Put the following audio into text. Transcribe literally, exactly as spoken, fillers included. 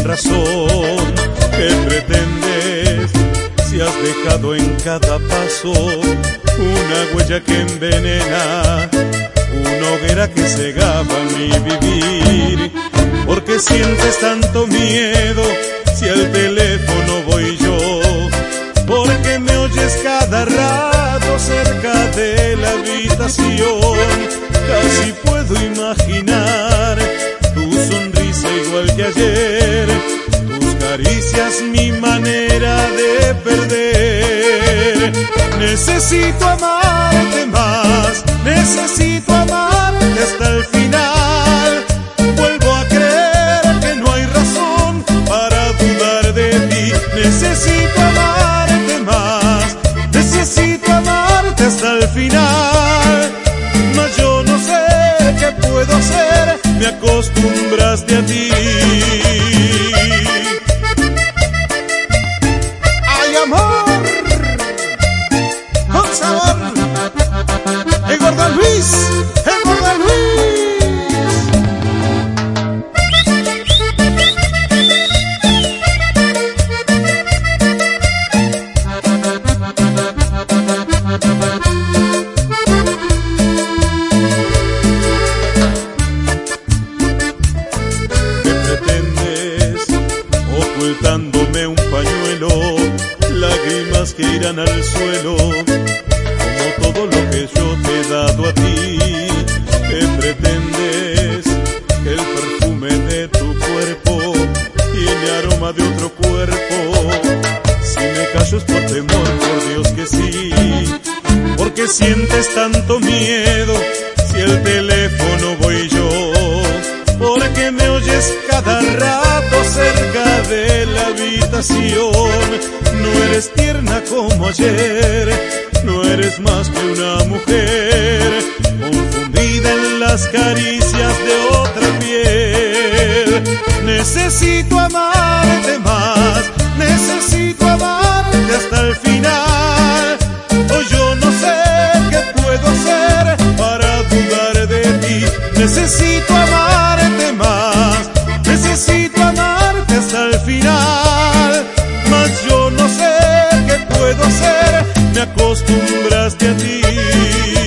razón. ¿Qué pretendes si has dejado en cada paso una huella que envenena, una hoguera que cegaba mi vivir? ¿Por qué sientes tanto miedo si al teléfono voy yo? ¿Por qué me oyes cada rato cerca de la habitación? Casi puedo imaginar tu sonrisa igual que ayer, tus caricias mi manera de perder. Necesito amarte más, necesito amarte hasta el final. Vuelvo a creer que no hay razón para dudar de ti. Necesito amarte más, necesito amarte hasta el final. Mas yo no sé qué puedo hacer, me acostumbraste a ti. ¡Ay, amor! ¡Con sabor! ¡El Gordo Luis! ¡El Gordo Luis! Ocultándome un pañuelo, lágrimas que irán al suelo, como todo lo que yo te he dado a ti. ¿Qué pretendes? Que el perfume de tu cuerpo tiene aroma de otro cuerpo. Si me callo es por temor, por Dios que sí. ¿Por qué sientes tanto miedo si el teléfono voy yo? ¿Por qué me oyes cada rato cerca de la habitación? No eres tierna como ayer, no eres más que una mujer confundida en las caricias de otra piel. Necesito amarte más, necesito amarte hasta el final. Hoy yo no sé qué puedo hacer para dudar de ti. Necesito amarte más, necesito amarte hasta el final. Mas yo no sé qué puedo hacer, me acostumbraste a ti.